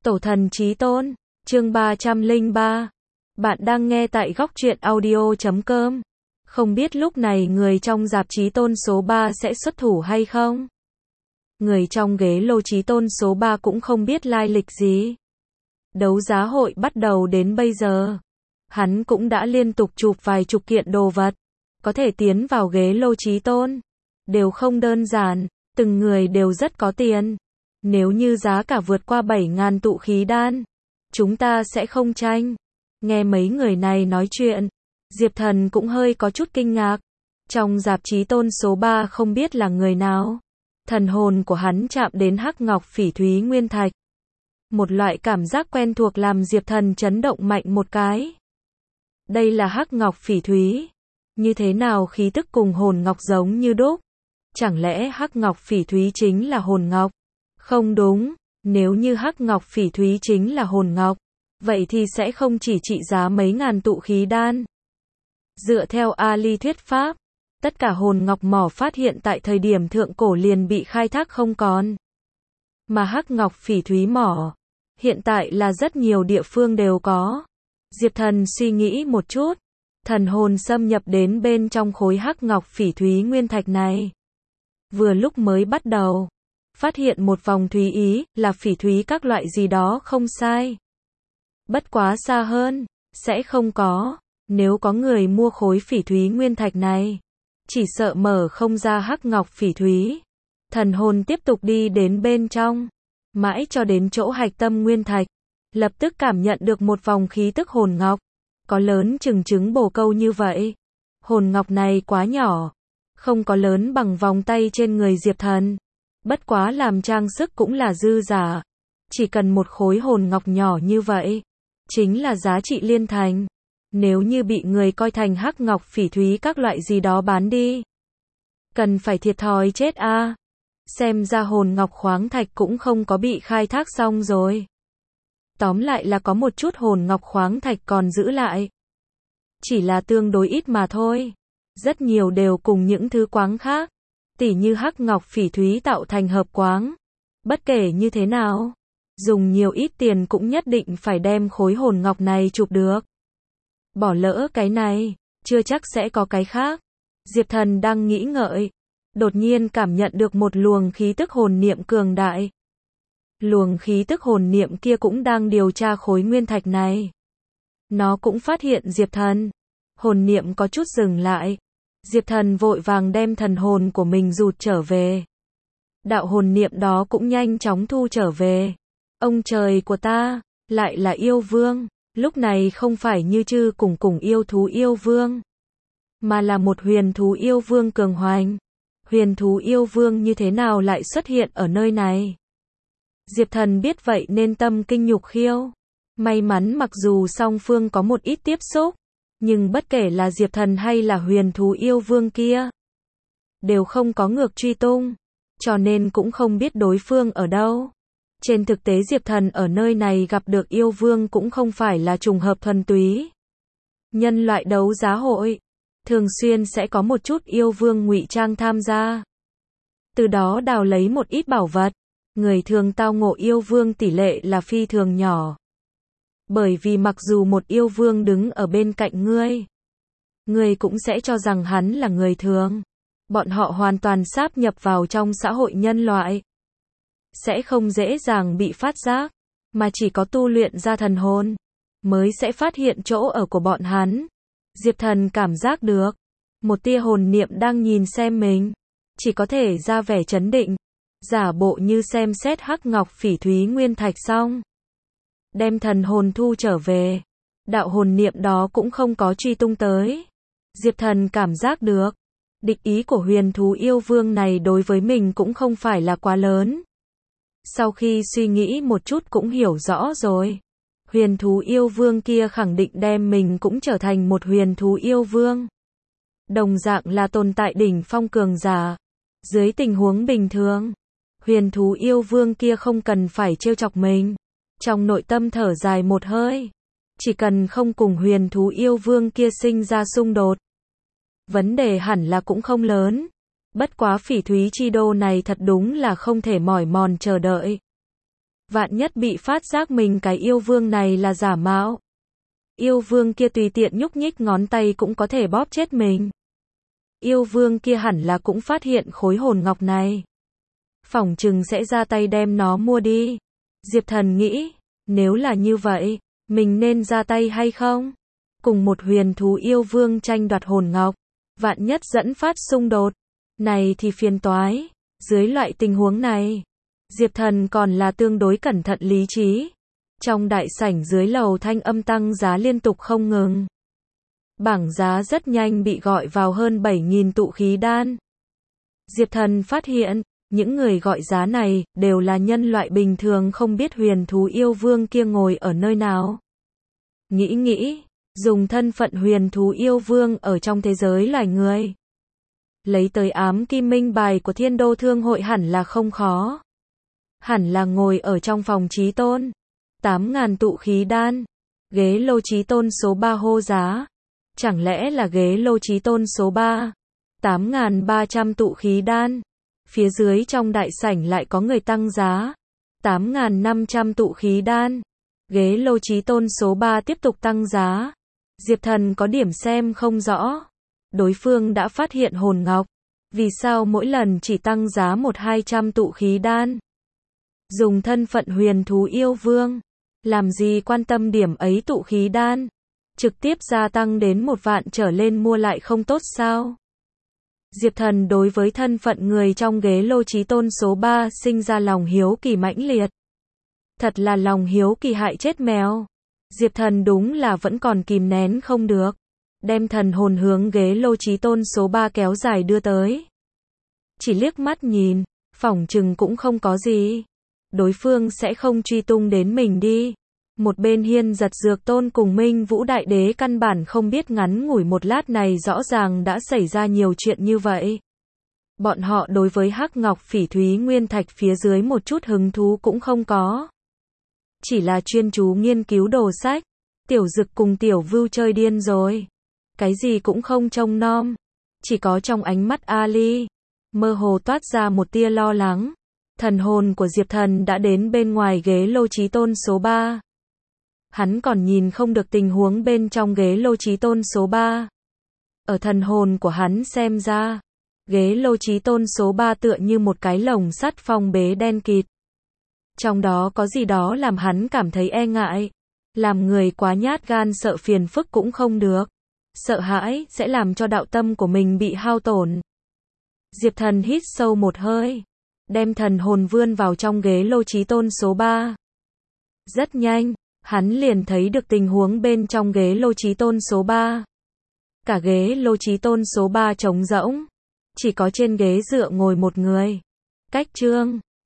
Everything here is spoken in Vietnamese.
Tổ thần chí tôn, chương 303. Bạn đang nghe tại góc truyện audio.com. Không biết lúc này người trong rạp chí tôn số 3 sẽ xuất thủ hay không? Người trong ghế lô chí tôn số 3 cũng không biết lai lịch gì. Đấu giá hội bắt đầu đến bây giờ. Hắn cũng đã liên tục chụp vài chục kiện đồ vật. Có thể tiến vào ghế lô chí tôn. Đều không đơn giản, từng người đều rất có tiền. Nếu như giá cả vượt qua 7.000 tụ khí đan, chúng ta sẽ không tranh. Nghe mấy người này nói chuyện, Diệp Thần cũng hơi có chút kinh ngạc. Trong rạp chí tôn số 3 không biết là người nào. Thần hồn của hắn chạm đến hắc ngọc phỉ thúy nguyên thạch. Một loại cảm giác quen thuộc làm Diệp Thần chấn động mạnh một cái. Đây là hắc ngọc phỉ thúy. Như thế nào khí tức cùng hồn ngọc giống như đúc? Chẳng lẽ hắc ngọc phỉ thúy chính là hồn ngọc? Không đúng, nếu như hắc ngọc phỉ thúy chính là hồn ngọc, vậy thì sẽ không chỉ trị giá mấy ngàn tụ khí đan. Dựa theo Ali thuyết pháp, tất cả hồn ngọc mỏ phát hiện tại thời điểm thượng cổ liền bị khai thác không còn. Mà hắc ngọc phỉ thúy mỏ, hiện tại là rất nhiều địa phương đều có. Diệp Thần suy nghĩ một chút, thần hồn xâm nhập đến bên trong khối hắc ngọc phỉ thúy nguyên thạch này. Vừa lúc mới bắt đầu, phát hiện một vòng thúy ý, là phỉ thúy các loại gì đó không sai. Bất quá xa hơn, sẽ không có. Nếu có người mua khối phỉ thúy nguyên thạch này, chỉ sợ mở không ra hắc ngọc phỉ thúy. Thần hồn tiếp tục đi đến bên trong, mãi cho đến chỗ hạch tâm nguyên thạch, lập tức cảm nhận được một vòng khí tức hồn ngọc, có lớn chừng trứng bồ câu như vậy. Hồn ngọc này quá nhỏ, không có lớn bằng vòng tay trên người Diệp Thần. Bất quá làm trang sức cũng là dư giả. Chỉ cần một khối hồn ngọc nhỏ như vậy, chính là giá trị liên thành. Nếu như bị người coi thành hắc ngọc phỉ thúy các loại gì đó bán đi, cần phải thiệt thòi chết a. Xem ra hồn ngọc khoáng thạch cũng không có bị khai thác xong rồi. Tóm lại là có một chút hồn ngọc khoáng thạch còn giữ lại. Chỉ là tương đối ít mà thôi. Rất nhiều đều cùng những thứ quáng khác, tỉ như hắc ngọc phỉ thúy tạo thành hợp quáng. Bất kể như thế nào, dùng nhiều ít tiền cũng nhất định phải đem khối hồn ngọc này chụp được. Bỏ lỡ cái này, chưa chắc sẽ có cái khác. Diệp Thần đang nghĩ ngợi, đột nhiên cảm nhận được một luồng khí tức hồn niệm cường đại. Luồng khí tức hồn niệm kia cũng đang điều tra khối nguyên thạch này. Nó cũng phát hiện Diệp Thần. Hồn niệm có chút dừng lại. Diệp Thần vội vàng đem thần hồn của mình rụt trở về. Đạo hồn niệm đó cũng nhanh chóng thu trở về. Ông trời của ta, lại là yêu vương. Lúc này không phải như chư cùng yêu thú yêu vương, mà là một huyền thú yêu vương cường hoành. Huyền thú yêu vương như thế nào lại xuất hiện ở nơi này? Diệp Thần biết vậy nên tâm kinh nhục khiêu. May mắn mặc dù song phương có một ít tiếp xúc, nhưng bất kể là Diệp Thần hay là huyền thú yêu vương kia, đều không có ngược truy tung, cho nên cũng không biết đối phương ở đâu. Trên thực tế Diệp Thần ở nơi này gặp được yêu vương cũng không phải là trùng hợp thuần túy. Nhân loại đấu giá hội, thường xuyên sẽ có một chút yêu vương ngụy trang tham gia. Từ đó đào lấy một ít bảo vật. Người thường tao ngộ yêu vương tỷ lệ là phi thường nhỏ. Bởi vì mặc dù một yêu vương đứng ở bên cạnh ngươi cũng sẽ cho rằng hắn là người thường. Bọn họ hoàn toàn sáp nhập vào trong xã hội nhân loại, sẽ không dễ dàng bị phát giác, mà chỉ có tu luyện ra thần hồn mới sẽ phát hiện chỗ ở của bọn hắn. Diệp Thần cảm giác được một tia hồn niệm đang nhìn xem mình, chỉ có thể ra vẻ trấn định, giả bộ như xem xét hắc ngọc phỉ thúy nguyên thạch xong, đem thần hồn thu trở về. Đạo hồn niệm đó cũng không có truy tung tới. Diệp Thần cảm giác được địch ý của huyền thú yêu vương này đối với mình cũng không phải là quá lớn. Sau khi suy nghĩ một chút cũng hiểu rõ rồi. Huyền thú yêu vương kia khẳng định đem mình cũng trở thành một huyền thú yêu vương. Đồng dạng là tồn tại đỉnh phong cường giả. Dưới tình huống bình thường, huyền thú yêu vương kia không cần phải trêu chọc mình. Trong nội tâm thở dài một hơi. Chỉ cần không cùng huyền thú yêu vương kia sinh ra xung đột, vấn đề hẳn là cũng không lớn. Bất quá phỉ thúy chi đô này thật đúng là không thể mỏi mòn chờ đợi. Vạn nhất bị phát giác mình cái yêu vương này là giả mạo. Yêu vương kia tùy tiện nhúc nhích ngón tay cũng có thể bóp chết mình. Yêu vương kia hẳn là cũng phát hiện khối hồn ngọc này. Phỏng chừng sẽ ra tay đem nó mua đi. Diệp Thần nghĩ, nếu là như vậy, mình nên ra tay hay không? Cùng một huyền thú yêu vương tranh đoạt hồn ngọc, vạn nhất dẫn phát xung đột, này thì phiền toái. Dưới loại tình huống này, Diệp Thần còn là tương đối cẩn thận lý trí. Trong đại sảnh dưới lầu thanh âm tăng giá liên tục không ngừng. Bảng giá rất nhanh bị gọi vào hơn 7.000 tụ khí đan. Diệp Thần phát hiện, những người gọi giá này đều là nhân loại bình thường không biết huyền thú yêu vương kia ngồi ở nơi nào. Nghĩ, dùng thân phận huyền thú yêu vương ở trong thế giới loài người. Lấy tới ám kim minh bài của Thiên Đô Thương hội hẳn là không khó. Hẳn là ngồi ở trong phòng chí tôn. 8.000 tụ khí đan. Ghế lô chí tôn số 3 hô giá. Chẳng lẽ là ghế lô chí tôn số 3? 8.300 tụ khí đan. Phía dưới trong đại sảnh lại có người tăng giá. 8.500 tụ khí đan. Ghế lô chí tôn số 3 tiếp tục tăng giá. Diệp Thần có điểm xem không rõ. Đối phương đã phát hiện hồn ngọc. Vì sao mỗi lần chỉ tăng giá 1-200 tụ khí đan? Dùng thân phận huyền thú yêu vương. Làm gì quan tâm điểm ấy tụ khí đan? Trực tiếp gia tăng đến 1 vạn trở lên mua lại không tốt sao? Diệp Thần đối với thân phận người trong ghế lô chí tôn số 3 sinh ra lòng hiếu kỳ mãnh liệt. Thật là lòng hiếu kỳ hại chết mèo. Diệp Thần đúng là vẫn còn kìm nén không được. Đem thần hồn hướng ghế lô chí tôn số 3 kéo dài đưa tới. Chỉ liếc mắt nhìn, phỏng chừng cũng không có gì. Đối phương sẽ không truy tung đến mình đi. Một bên Hiên Giật Dược Tôn cùng Minh Vũ Đại Đế căn bản không biết ngắn ngủi một lát này rõ ràng đã xảy ra nhiều chuyện như vậy. Bọn họ đối với hắc ngọc phỉ thúy nguyên thạch phía dưới một chút hứng thú cũng không có. Chỉ là chuyên chú nghiên cứu đồ sách. Tiểu Dực cùng Tiểu Vưu chơi điên rồi. Cái gì cũng không trông nom. Chỉ có trong ánh mắt Ali mơ hồ toát ra một tia lo lắng. Thần hồn của Diệp Thần đã đến bên ngoài ghế lô chí tôn số 3. Hắn còn nhìn không được tình huống bên trong ghế lô chí tôn số 3. Ở thần hồn của hắn xem ra, ghế lô chí tôn số 3 tựa như một cái lồng sắt phong bế đen kịt. Trong đó có gì đó làm hắn cảm thấy e ngại. Làm người quá nhát gan sợ phiền phức cũng không được. Sợ hãi sẽ làm cho đạo tâm của mình bị hao tổn. Diệp Thần hít sâu một hơi. Đem thần hồn vươn vào trong ghế lô chí tôn số 3. Rất nhanh, hắn liền thấy được tình huống bên trong ghế lô chí tôn số 3. Cả ghế lô chí tôn số 3 trống rỗng. Chỉ có trên ghế dựa ngồi một người. Cách Trương,